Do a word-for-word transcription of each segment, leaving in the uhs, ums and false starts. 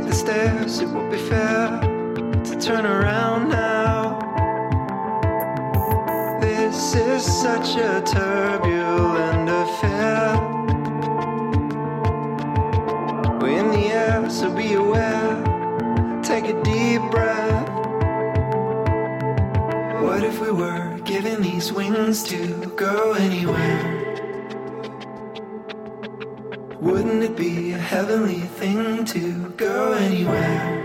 the stairs, it would be fair to turn around now. This is such a turbulent affair. We're in the air, so be aware. Take a deep breath. What if we were given these wings to go anywhere? Wouldn't it be a heavenly thing to go anywhere?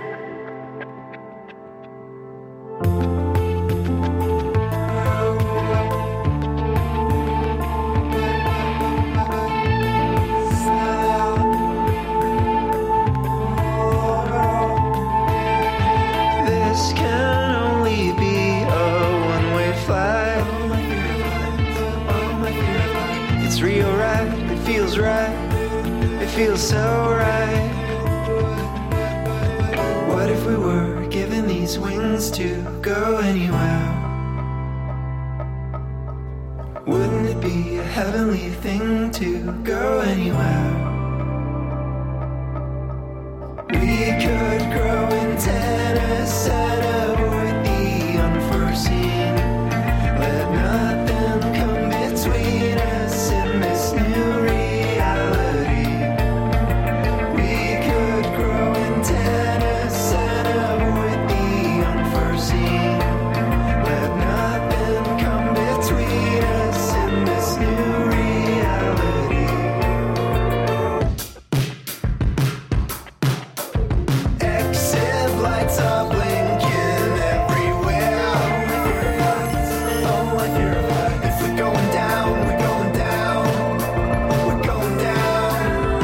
This can only be a one-way flight. It's real, right? It feels right. It feels so right. What if we were given these wings to go anywhere? Wouldn't it be a heavenly thing to go anywhere? We could grow antennas and avoid the unforeseen. Let nothing come between us in this new reality. Antennas and avoid the unforeseen. Let nothing come between us in this new reality. Exit lights are blinking everywhere. Oh, I fear of life. If we're going down, we're going down. We're going down.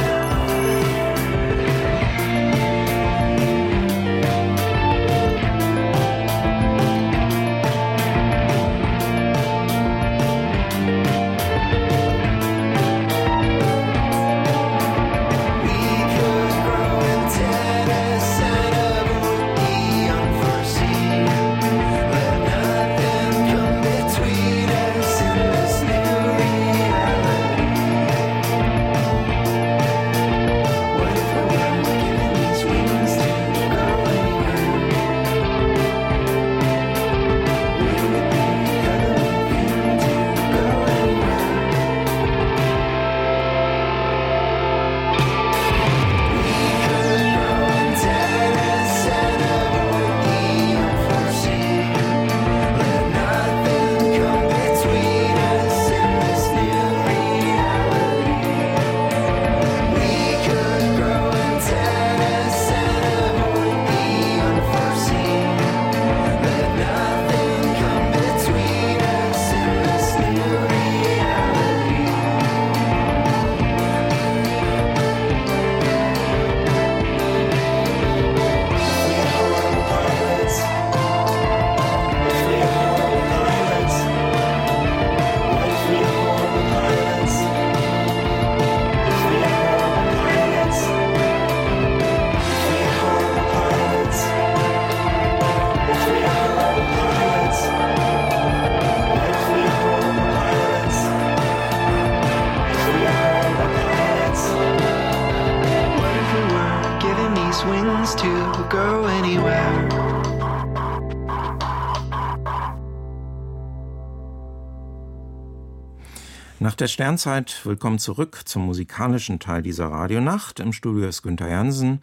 Nach der Sternzeit willkommen zurück zum musikalischen Teil dieser Radionacht. Im Studio ist Günther Jansen.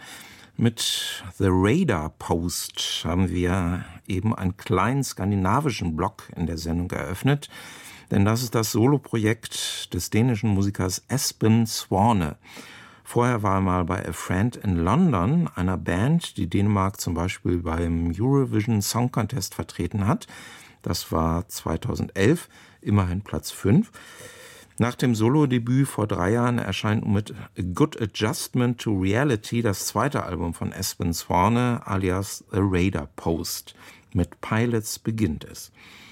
Mit The Radar Post haben wir eben einen kleinen skandinavischen Block in der Sendung eröffnet. Denn das ist das Soloprojekt des dänischen Musikers Espen Swane. Vorher war er mal bei A Friend in London, einer Band, die Dänemark zum Beispiel beim Eurovision Song Contest vertreten hat. Das war zweitausendelf, immerhin Platz fünf. Nach dem Solo-Debüt vor drei Jahren erscheint mit A Good Adjustment to Reality das zweite Album von Espen Swane, alias The Radar Post. Mit Pilots beginnt es.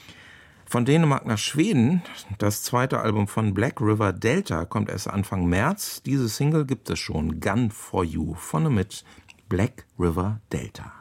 Von Dänemark nach Schweden, das zweite Album von Black River Delta kommt erst Anfang März. Diese Single gibt es schon, Gun for You, von und mit Black River Delta.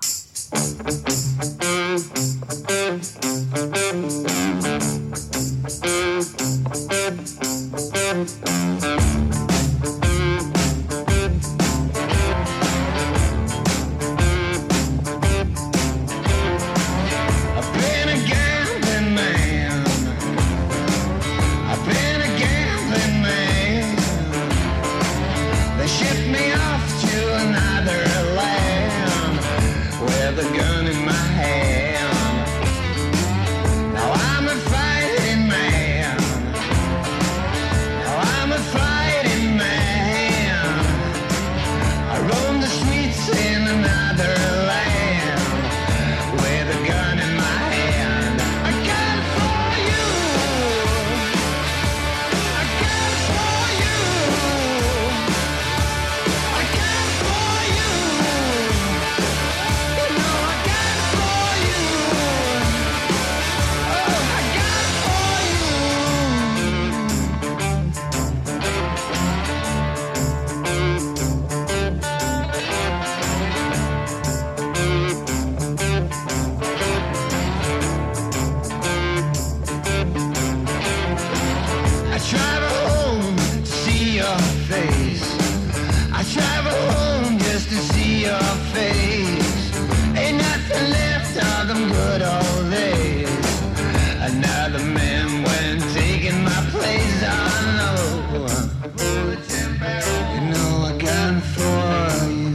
your face. I travel home just to see your face. Ain't nothing left of them good old days. Another man went taking my place. I know. You know I got for you.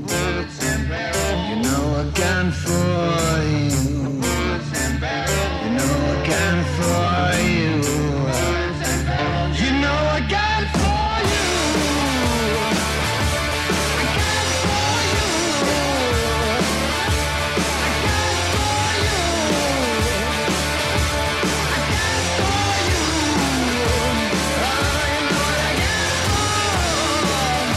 You know I got for you. You know I got for you. You know I got for you. I got for you. I got for you. I got for you. Oh, you know what I got for.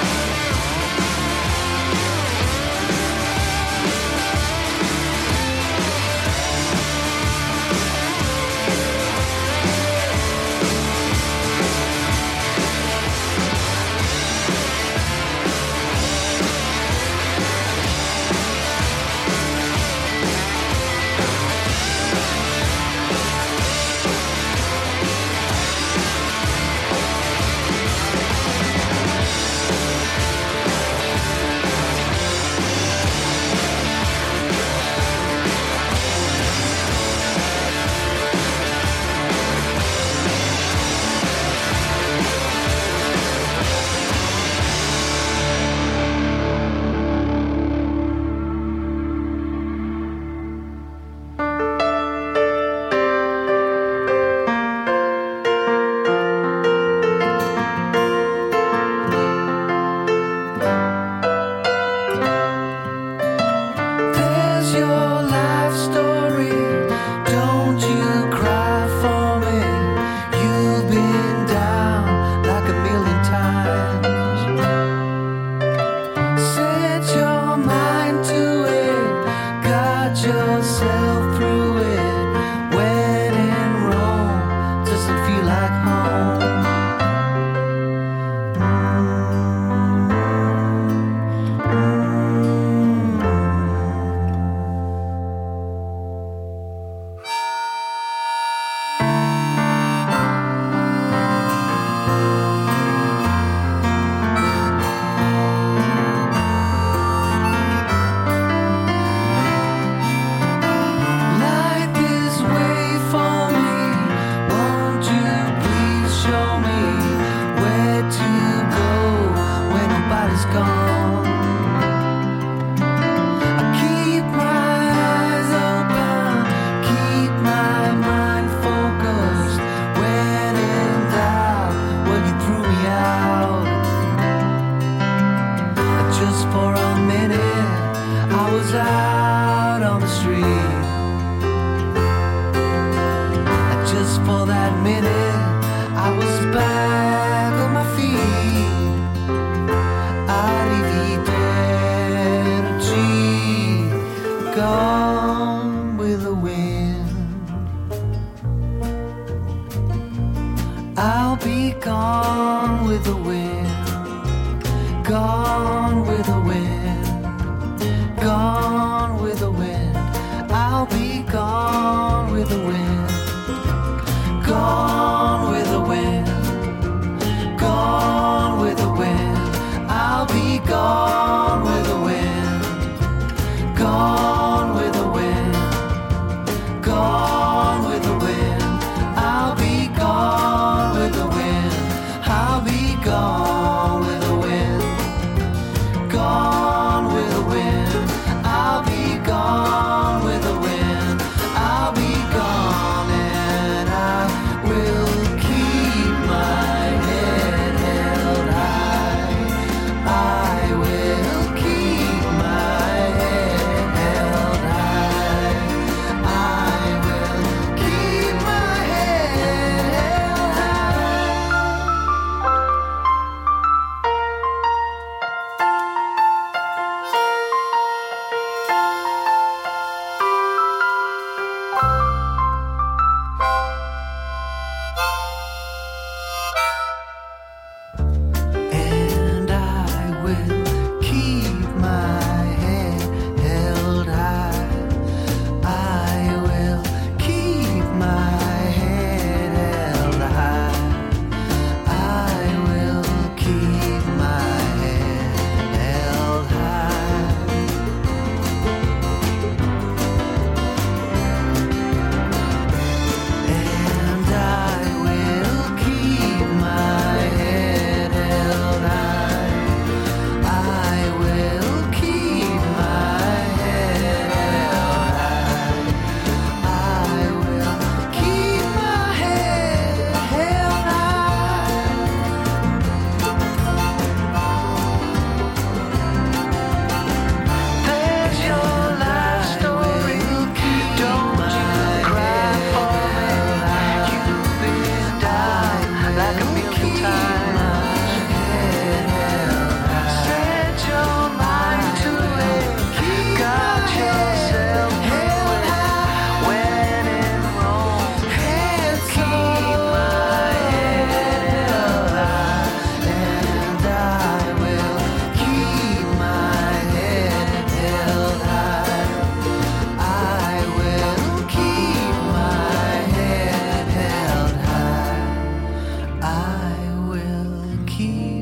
There's your life story. Don't you cry for me. You've been down like a million times. Set your mind to it. Got yourself through it. When in Rome, doesn't feel like home. Light this way for me. Won't you please show me where to go when nobody's gone? I keep my eyes open, keep my mind focused. When in doubt, well, you threw me out. Just for a minute, I was out on the street. Just for that minute, I was back on my feet. Arrivederci, gone with the wind. I'll be gone with the wind. Gone with the wind. Gone with the wind. I'll be gone with the wind. Gone with the wind. Gone with the wind. I'll be gone with the wind. Gone with the wind. Gone with the wind. I'll be gone with the wind. I'll be gone with the wind. Gone with the wind. I'll be gone with the wind. I'll be gone and I will keep my head held high. I will keep my head held high. I will keep my head held high.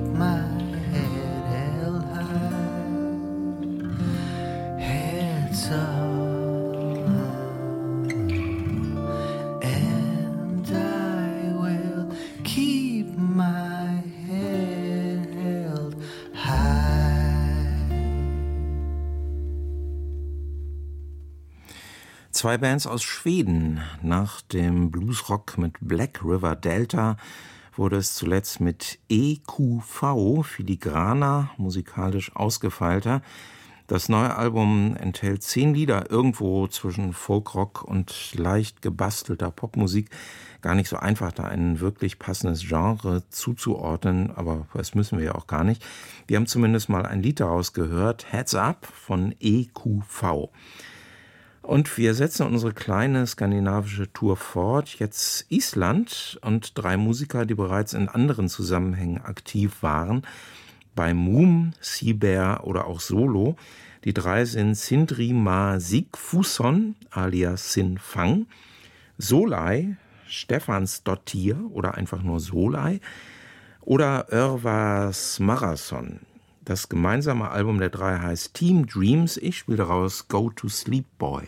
my head held high, heads up, and I will keep my head held high. Zwei Bands aus Schweden. Nach dem Bluesrock mit Black River Delta wurde es zuletzt mit E Q V filigraner, musikalisch ausgefeilter. Das neue Album enthält zehn Lieder, irgendwo zwischen Folkrock und leicht gebastelter Popmusik. Gar nicht so einfach, da ein wirklich passendes Genre zuzuordnen, aber das müssen wir ja auch gar nicht. Wir haben zumindest mal ein Lied daraus gehört, Heads Up von E Q V. Und wir setzen unsere kleine skandinavische Tour fort. Jetzt Island und drei Musiker, die bereits in anderen Zusammenhängen aktiv waren. Bei Moom, Seabear oder auch Solo. Die drei sind Sindri Ma Sigfusson alias Sin Fang, Solai, Stefansdottir oder einfach nur Solai oder Örvar Smarrason. Das gemeinsame Album der drei heißt Team Dreams. Ich spiele daraus Go to Sleep Boy.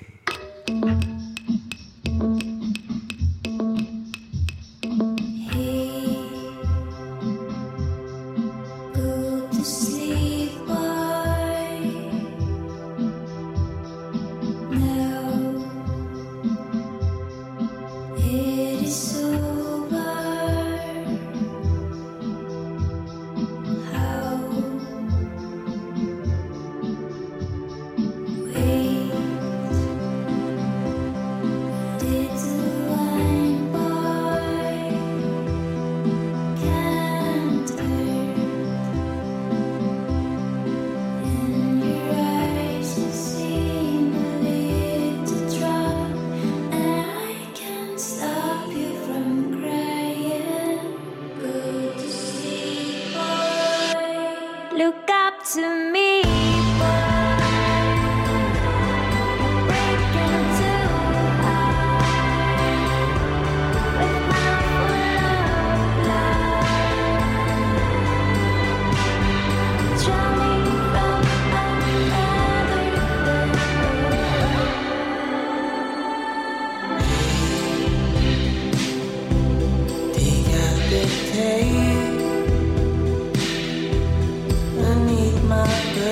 Look up to me, I need my girl.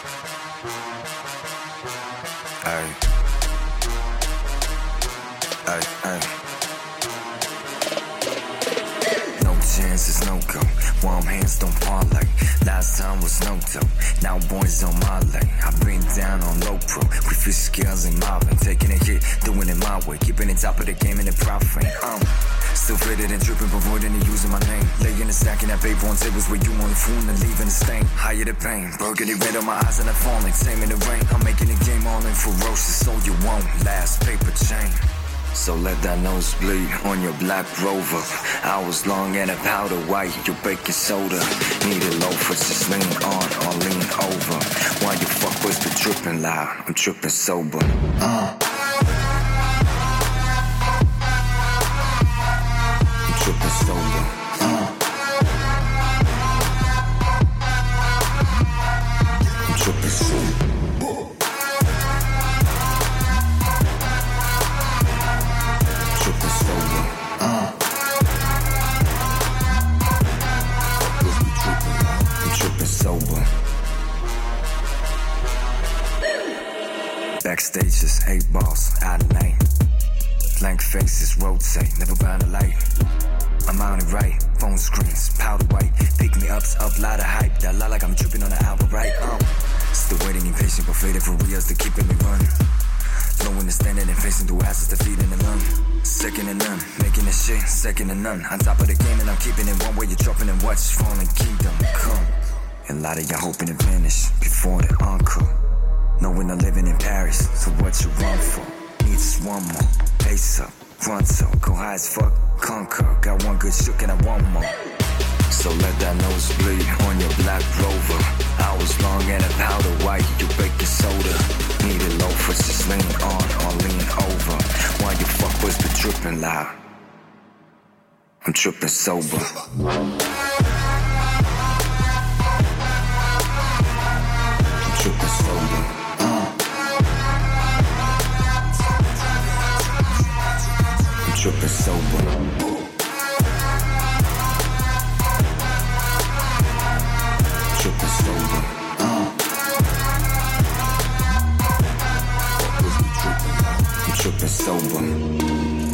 Ay. Ay, ay. No chances, no go. Warm hands don't parlay. Last time was no dough. Now boys on my lane. I've been down on low pro. We fish scales in Marvin. Taking a hit, doing it my way. Keeping it top of the game in the prop frame. Um, still fitted and dripping, avoiding and using my name. Laying and stacking that paper on tables where you only fool and leaving the stain. Higher the pain. Burgundy red on my eyes and I'm falling. Same in the rain. I'm making the game all in ferocious, so you won't last. Paper chain. So let that nose bleed on your black Rover. Hours long and a powder white, your baking soda. Need a loafer, just lean on or lean over. While you fuckboys be tripping loud, I'm tripping sober. Uh. I'm tripping sober. Uh. I'm tripping sober. Sober. Backstages, eight balls, out of lane. Blank faces rotate, never bound a light. I'm on it right, phone screens, powder white. Pick me ups, up, lot of hype. That lie like I'm tripping on the album, right? Um, still waiting, impatient, but faded for reals to keeping me running. No understanding and facing through asses, defeating the none. Second to none, making this shit second to none. On top of the game and I'm keeping it one way, you're dropping and watch falling kingdom come. And a lot of y'all hoping to vanish before the encore. Knowing I'm living in Paris, so what you run for? Need just one more, pace up, pronto, go high as fuck, conquer. Got one good shook and I want more. So let that nose bleed on your black Rover. Hours long and a powder white, you baking soda. Need a loafer, just lean on or lean over. While you fuckboys be tripping loud, I'm tripping sober. Trippin' sober. Uh. I'm trippin' sober. Trippin' sober. Uh. I'm trippin' sober.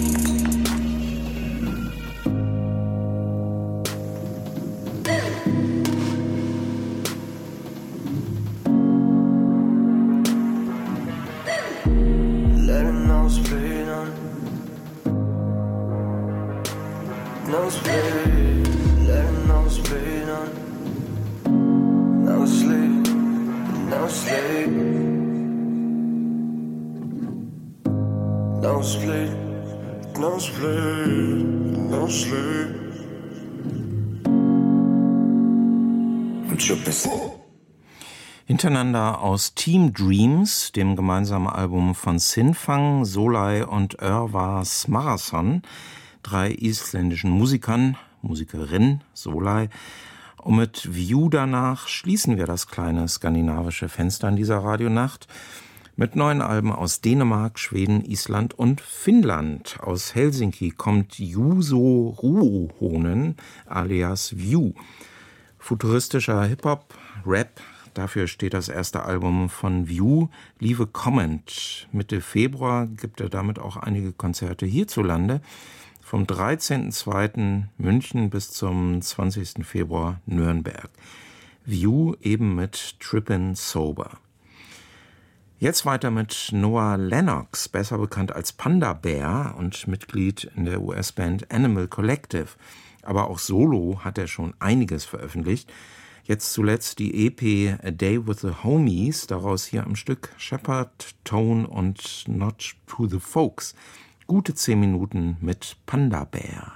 Hintereinander aus Team Dreams, dem gemeinsamen Album von Sinfang, Solai und Örvar Smarason, drei isländischen Musikern, Musikerin Solai. Und mit View danach schließen wir das kleine skandinavische Fenster in dieser Radionacht mit neuen Alben aus Dänemark, Schweden, Island und Finnland. Aus Helsinki kommt Juuso Ruohonen alias View. Futuristischer Hip-Hop, Rap. Dafür steht das erste Album von View, Leave a Comment. Mitte Februar gibt er damit auch einige Konzerte hierzulande. Vom dreizehnten zweiten München bis zum zwanzigsten Februar Nürnberg. View eben mit Trippin' Sober. Jetzt weiter mit Noah Lennox, besser bekannt als Panda Bear und Mitglied in der U S-Band Animal Collective. Aber auch solo hat er schon einiges veröffentlicht. Jetzt zuletzt die E P A Day with the Homies, daraus hier am Stück Shepherd, Tone und Notch to the Folks. Gute zehn Minuten mit Panda Bear.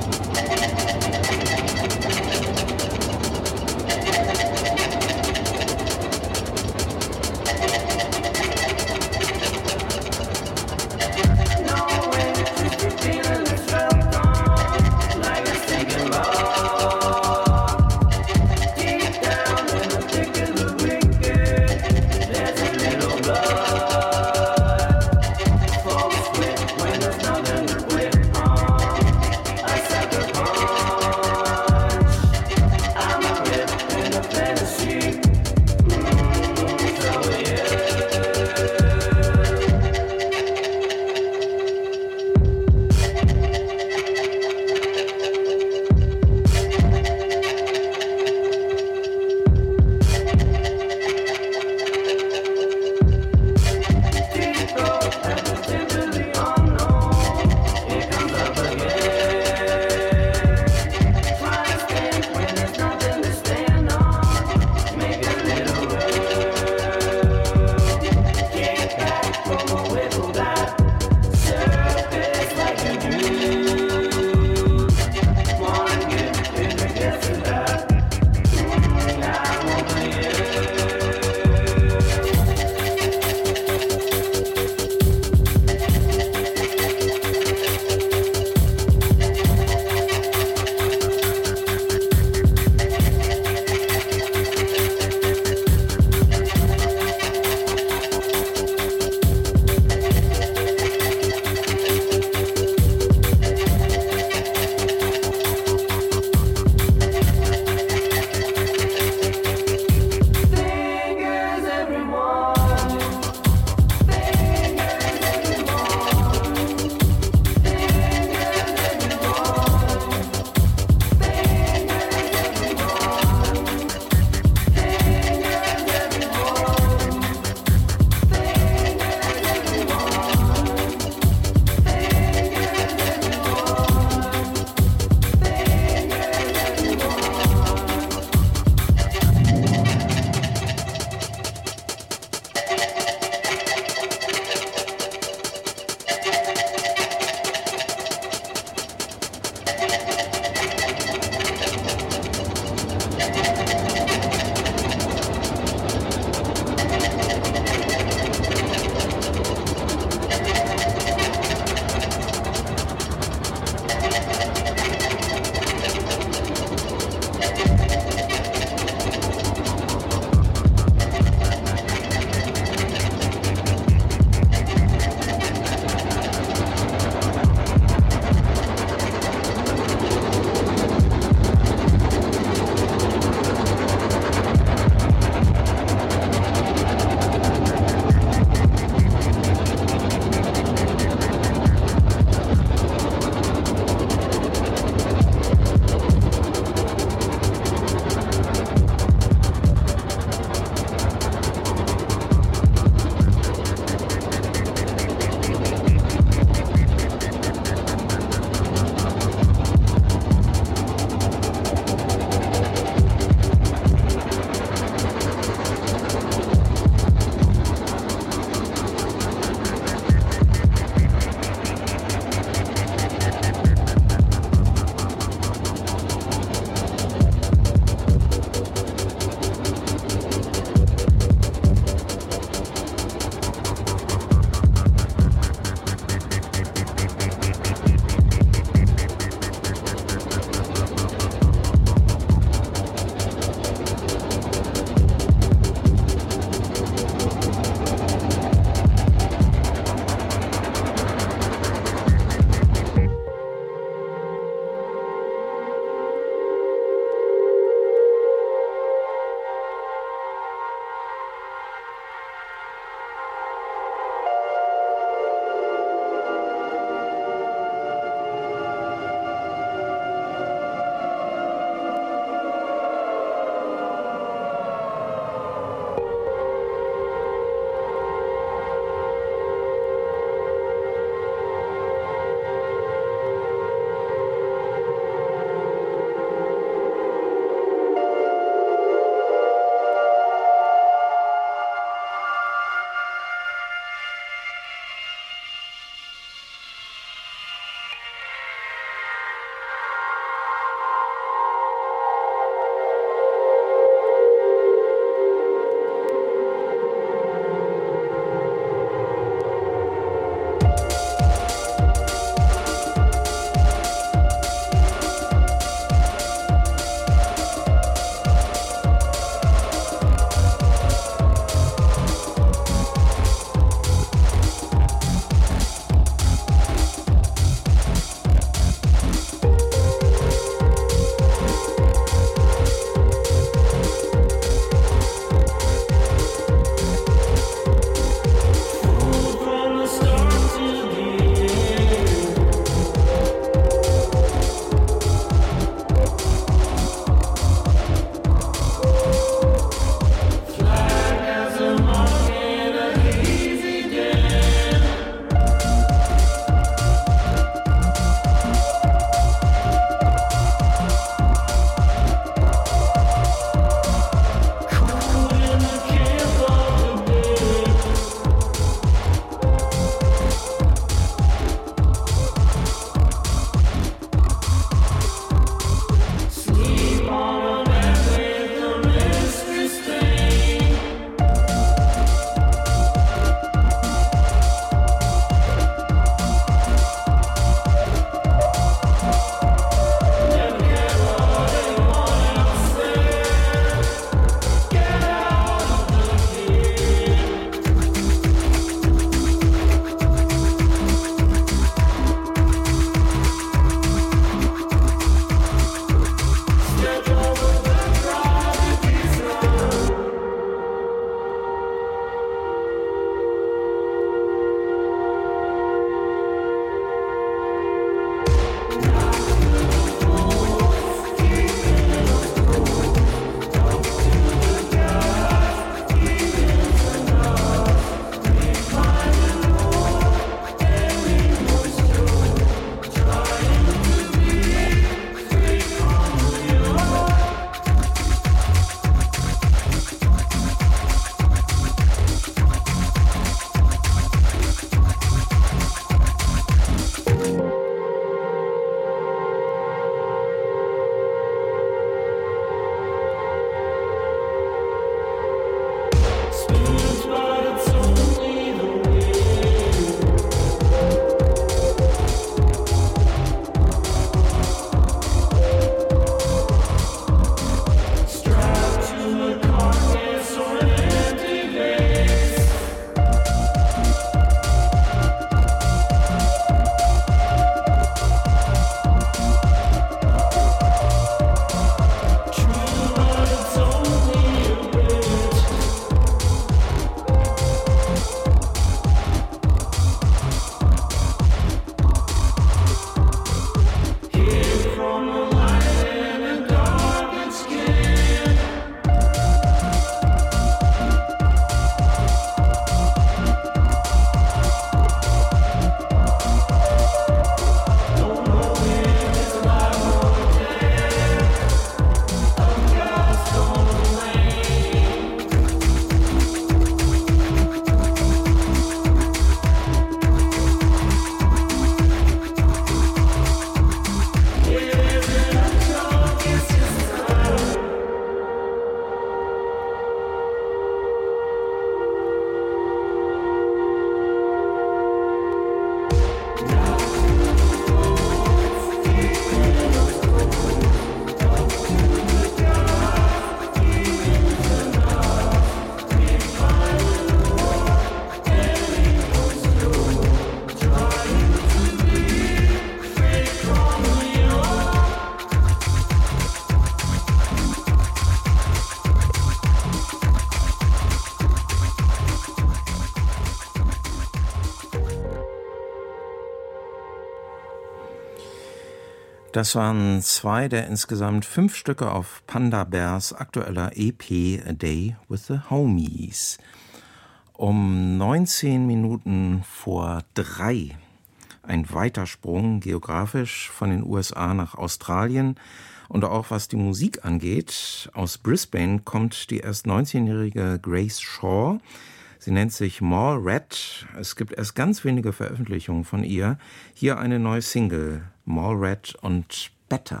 Das waren zwei der insgesamt fünf Stücke auf Panda Bears aktueller E P A Day with the Homies. Um neunzehn Minuten vor drei ein Weitersprung geografisch von den U S A nach Australien und auch was die Musik angeht. Aus Brisbane kommt die erst neunzehnjährige Grace Shaw. Sie nennt sich Mall Rat. Es gibt erst ganz wenige Veröffentlichungen von ihr. Hier eine neue Single, Mall Rat und Better.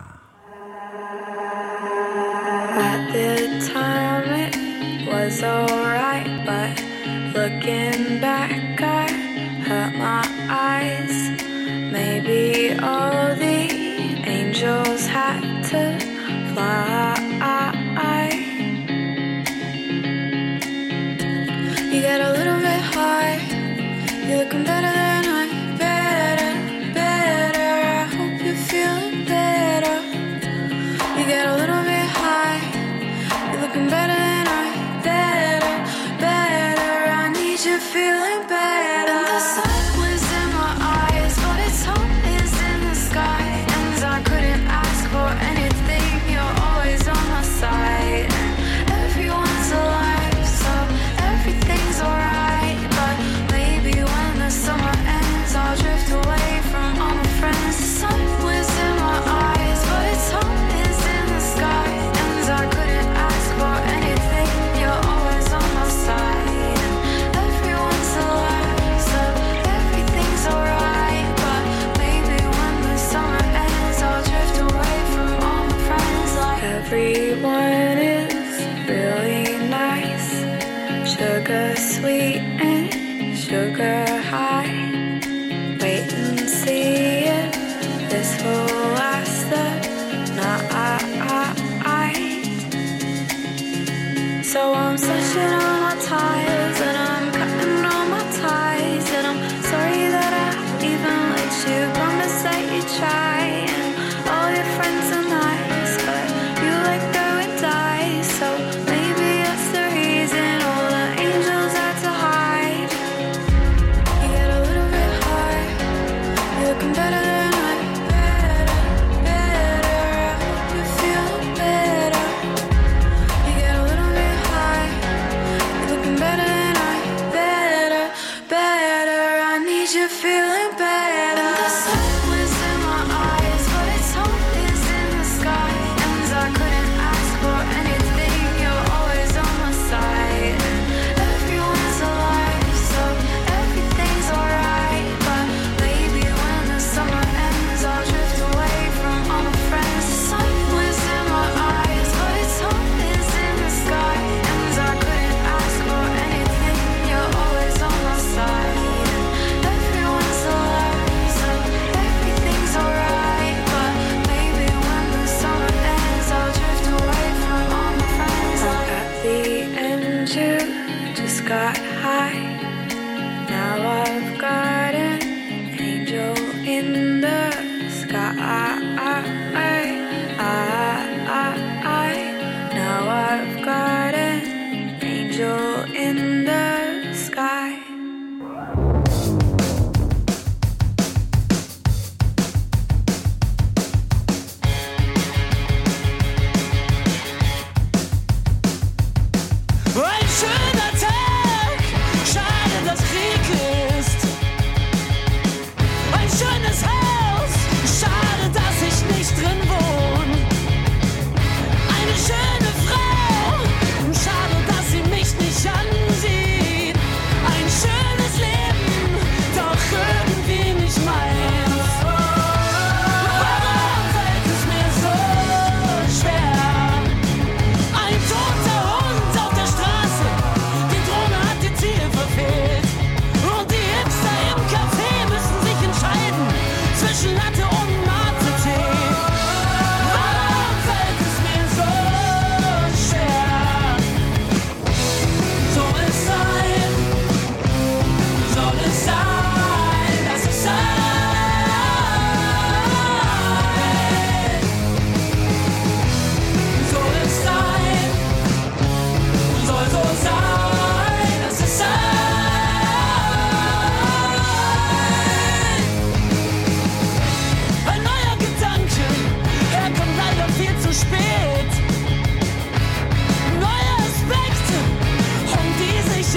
At the time it was alright, but looking back I hurt my eyes. Maybe all the angels had to fly. You get a little bit high, you're looking better than I. Better, better, I hope you're feeling better. You get a little bit high, you're looking better than I. Better, better, I need you feeling better. And the sun was in my eyes, but its home is in the sky. And I couldn't ask for anything, you're always on my side. And everyone's alive, so everything's alright. But maybe when the summer ends, I'll drift away from all my friends. The sun was in my eyes, but its home is in the sky. And I couldn't ask for anything, you're always on my side. And everyone's alive, so everything's alright. But maybe when the summer ends, I'll drift away from all my friends. Like everyone is really nice, sugar sweet and sugar high. Wait and see if this will last the night. So I'm slashing all my tires and I'm cutting all my ties. And I'm sorry that I even let you promise that you try. And all your friends are nice, but you let go and die. So maybe that's the reason all the angels had to hide. You get a little bit high, you're looking better than I. Better, better, I hope you feel better. You get a little bit high, you're looking better than I. Better, better, I need you feeling better. The sun was in my eyes, but its home is in the sky. And I couldn't ask for anything, you're always on my side. And everyone's alive, so everything's alright. But maybe when the summer ends, I'll drift away from all my friends. The sun was in my eyes, but its home is in the sky. And I couldn't ask for anything, you're always on my side. And everyone's alive, so everything's alright. But maybe when the summer ends, I'll drift away from all my friends. Like at the end, you just got high. Now I've got an angel in the sky. Now I've got an angel in the sky. Ein schöner Tag, schade, dass Krieg ist.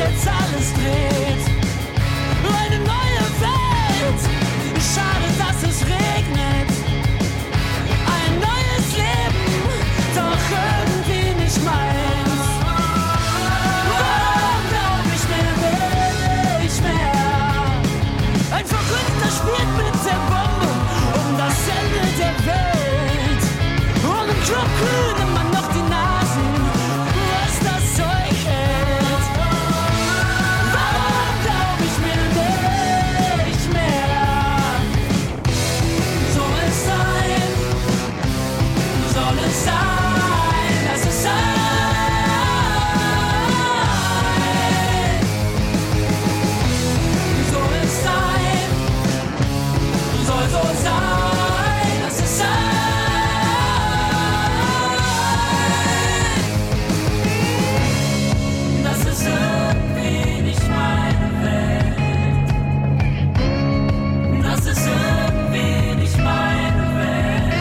jetzt alles dreht. Eine neue Welt, schade, dass es regnet. Ein neues Leben, doch irgendwie nicht meins. Warum glaub ich mir nicht mehr? Ein Verrückter spielt mit der Bombe um das Ende der Welt. Und im Club kühlen immer noch die Nasen, was das Zeug hält. Warum glaub ich mir nicht mehr? Soll es sein? Soll es sein? Lass es sein. Soll es sein? Soll so sein? Lass es sein. Das ist irgendwie nicht meine Welt. Das ist irgendwie nicht meine Welt.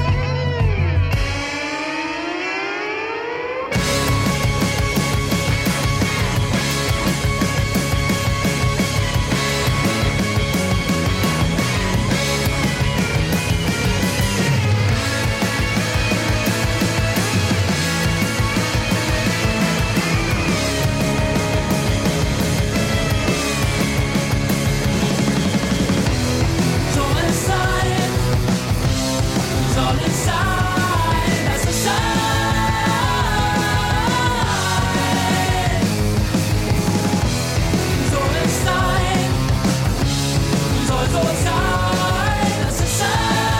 Soll es sein? Soll es sein? Lass es sein. Soll es sein? Soll so sein? Lass es sein.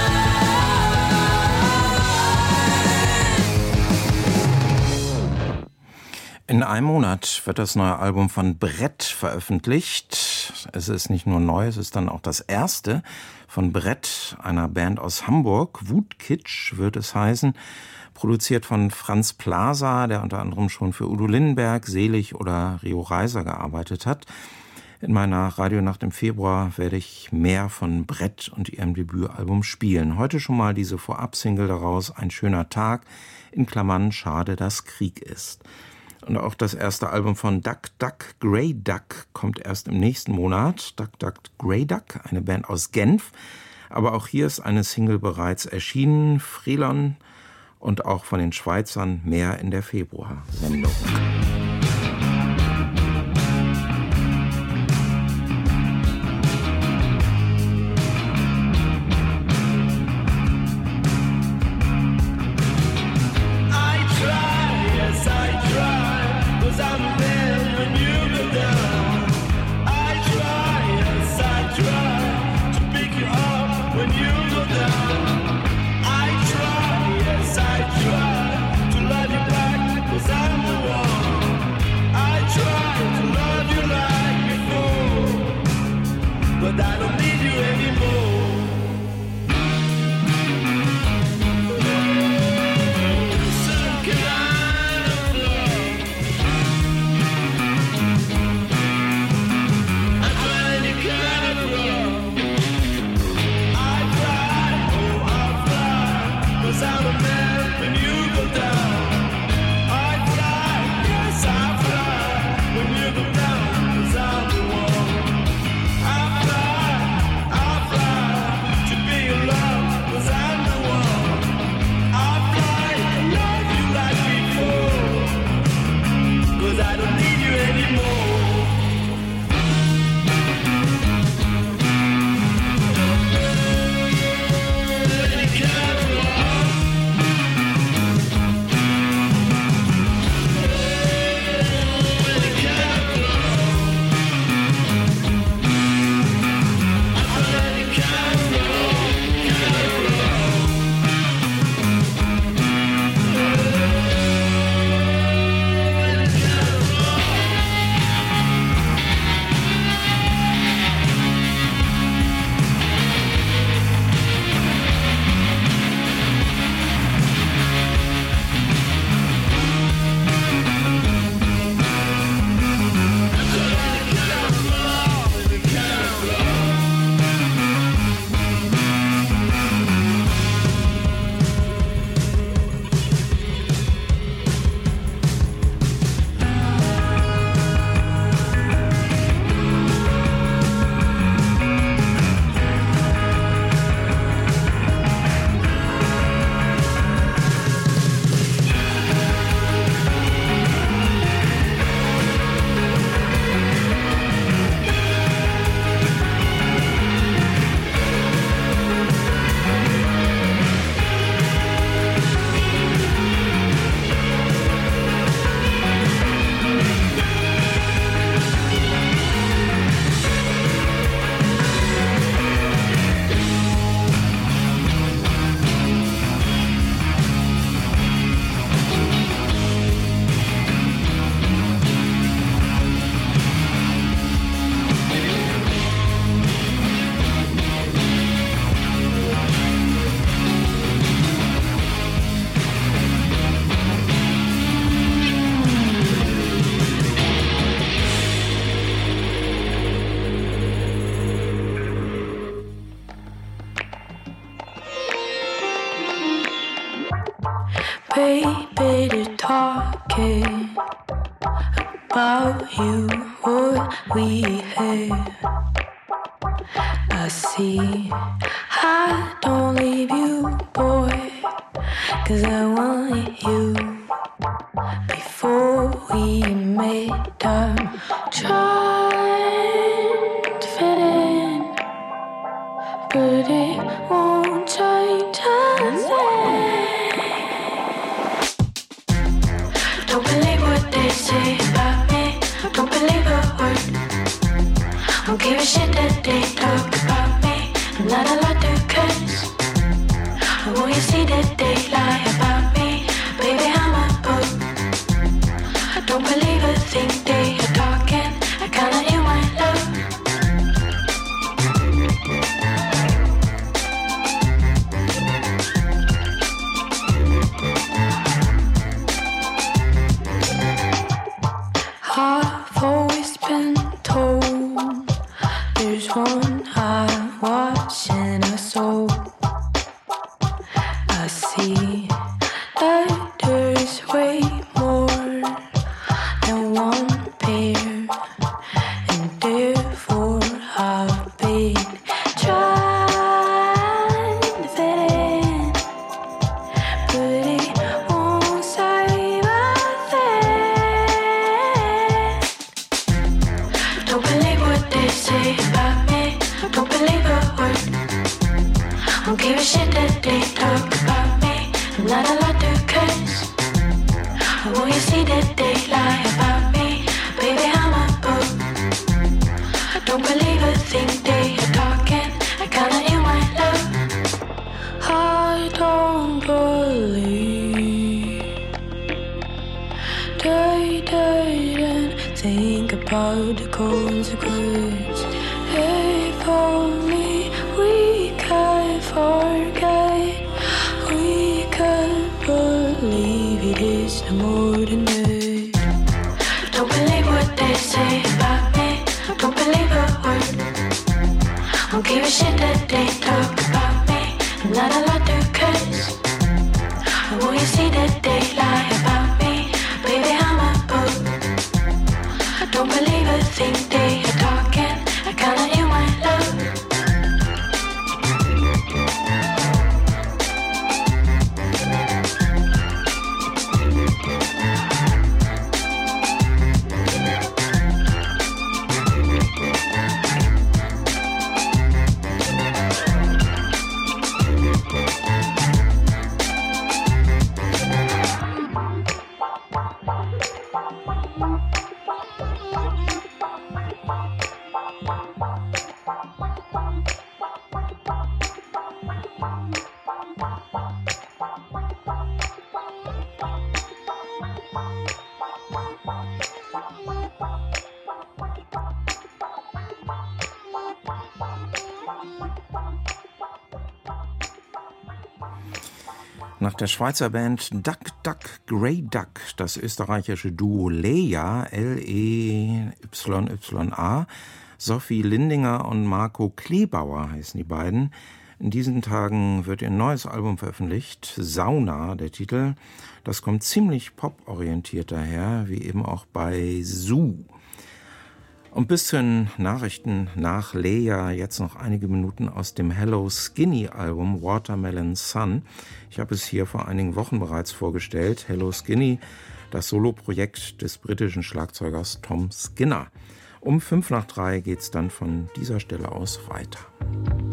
In einem Monat wird das neue Album von Brett veröffentlicht. Es ist nicht nur neu, es ist dann auch das erste von Brett, einer Band aus Hamburg. Wutkitsch wird es heißen. Produziert von Franz Plaza, der unter anderem schon für Udo Lindenberg, Selig oder Rio Reiser gearbeitet hat. In meiner Radionacht im Februar werde ich mehr von Brett und ihrem Debütalbum spielen. Heute schon mal diese Vorab-Single daraus, Ein schöner Tag, in Klammern, schade, dass Krieg ist. Und auch das erste Album von Duck Duck Grey Duck kommt erst im nächsten Monat. Duck Duck Grey Duck, eine Band aus Genf. Aber auch hier ist eine Single bereits erschienen, Frelon, und auch von den Schweizern mehr in der Februar-Sendung. I try, yes I try, 'cause I'm there when you go down. I try, yes I try, to pick you up when you go down. I try, yes I try, to love you back, 'cause I'm the one. baby, to talking about you, what we have. I see, I don't leave you, boy, 'cause I want you. Before we met, I'm trying to fit in, but it won't change a thing. Don't believe what they say about me, don't believe a word. Don't give a shit that they talk about me, I'm not allowed to curse. And when you see that they lie about me, baby, I'm a book. I don't believe a thing they are talking, I kinda knew my love. I've always been told there's one eye watching us all. I see that there's way more than one pair, and therefore I've been trying to fit in, but it won't save a thing. Don't believe what they say about me, don't believe a word. Don't give a shit that they talk about me, I'm not allowed to curse. And when you see that they lie about me, baby, I'm a book. I don't believe a thing they are talking, I kinda knew my love. I don't believe they didn't think about the consequence. If only we could forget, we could believe it is no more than that. Don't believe what they say about me, don't believe a word. Don't give a shit that they talk about me, I'm not allowed to curse. And when you see that they lie about me, baby, I'm a book. I don't believe a thing they are talking, I kinda knew my love. Nach der Schweizer Band Duck Duck Grey Duck, das österreichische Duo Leya, L E Y Y A, Sophie Lindinger und Marco Klebauer heißen die beiden. In diesen Tagen wird ihr neues Album veröffentlicht, Sauna, der Titel. Das kommt ziemlich pop-orientiert daher, wie eben auch bei Zoo. Und bis zu den Nachrichten nach Leya jetzt noch einige Minuten aus dem Hello Skinny Album Watermelon Sun. Ich habe es hier vor einigen Wochen bereits vorgestellt. Hello Skinny, das Soloprojekt des britischen Schlagzeugers Tom Skinner. Um fünf nach drei geht's dann von dieser Stelle aus weiter.